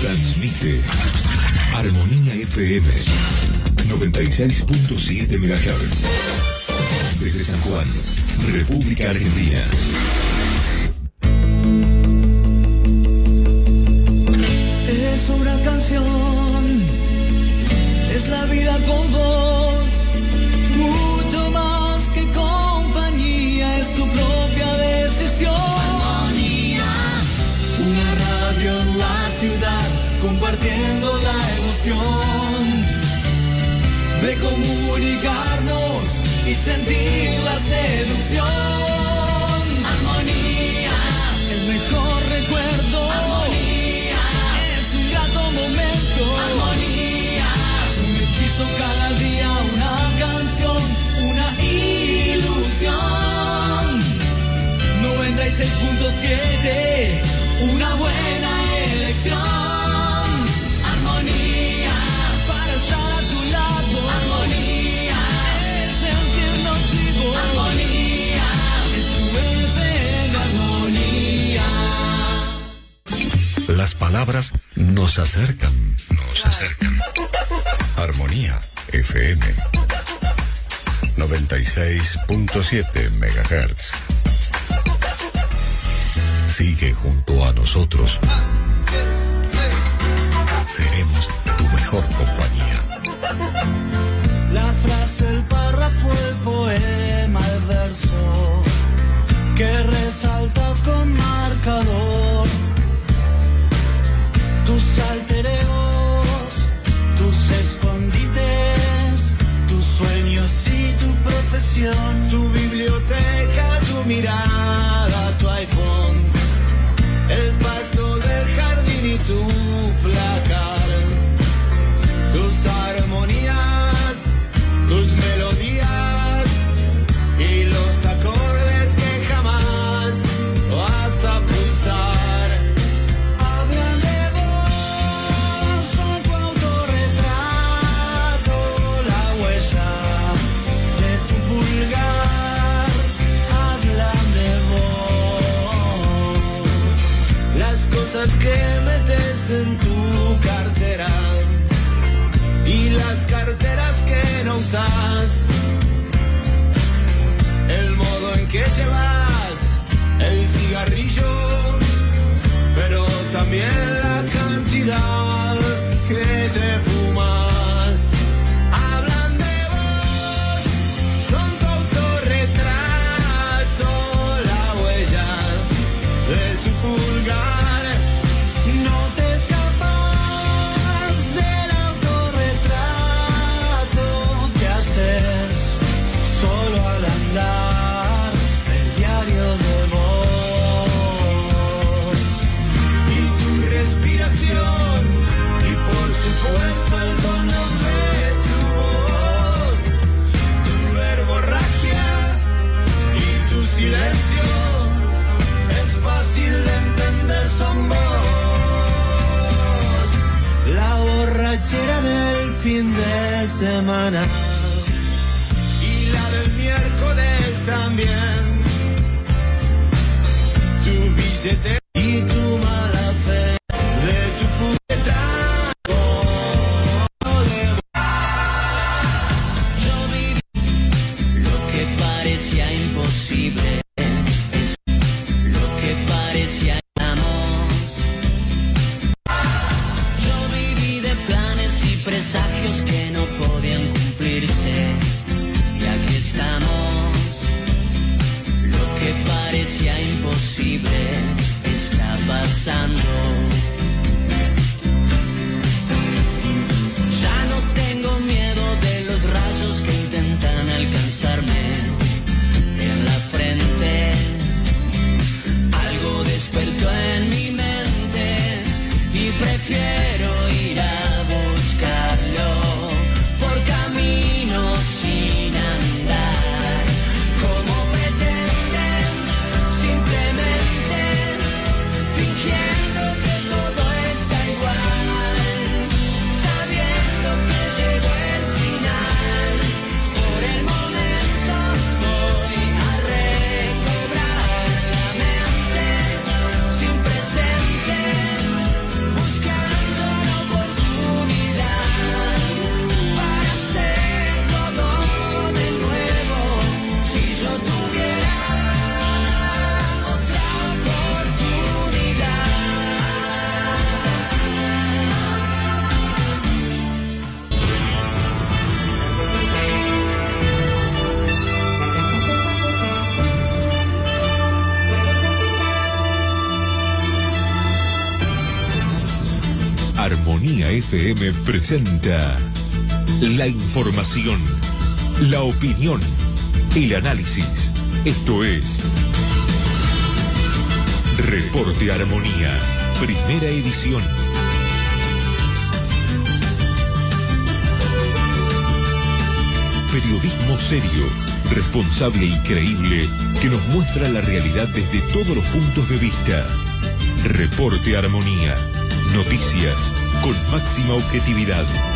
Transmite Armonía FM 96.7 MHz. Desde San Juan, República Argentina. Es una canción, es la vida con vos, mucho más que compañía, es tu propia decisión. Armonía, una radio en la ciudad, compartiendo la emoción de comunicarnos y sentir la seducción. Armonía, el mejor recuerdo. Armonía, es un grato momento. Armonía, un hechizo cada día, una canción, una ilusión. 96.7, una buena elección. Las palabras nos acercan. Armonía FM 96.7 MHz. Sigue junto a nosotros. Seremos tu mejor compañía. La frase, el párrafo, el poema, el verso que resaltas con marcador. Tus alter egos, tus escondites, tus sueños y tu profesión, tu biblioteca, tu mirada, tu iPhone, el pasto del jardín y tu placar, tus armonías, tus melodías y los acordes que jamás vas a pulsar. Que metes en tu cartera y las carteras que no usas, el modo en que llevas el cigarrillo, pero también la cantidad que te fumas. Hablan de vos, son tu autorretrato, la huella de tu pulgar. Es fácil de entender, son vos. La borrachera del fin de semana y la del miércoles también. Tu billetera y tu mala fe de tu puta. Yo viví lo que parecía imposible. Presagios que no podían cumplirse y aquí estamos. Lo que parecía imposible está pasando. Ya no tengo miedo de los rayos que intentan alcanzarme en la frente. Algo despertó en mi mente y prefiero ir a por caminos sin andar, como pretenden, simplemente fingiendo que todo está igual, sabiendo que llegó el final. Por el momento voy a recobrar la mente sin presente, buscando Armonía FM presenta la información, la opinión, el análisis. Esto es Reporte Armonía, primera edición. Periodismo serio, responsable y creíble que nos muestra la realidad desde todos los puntos de vista. Reporte Armonía. Noticias con máxima objetividad.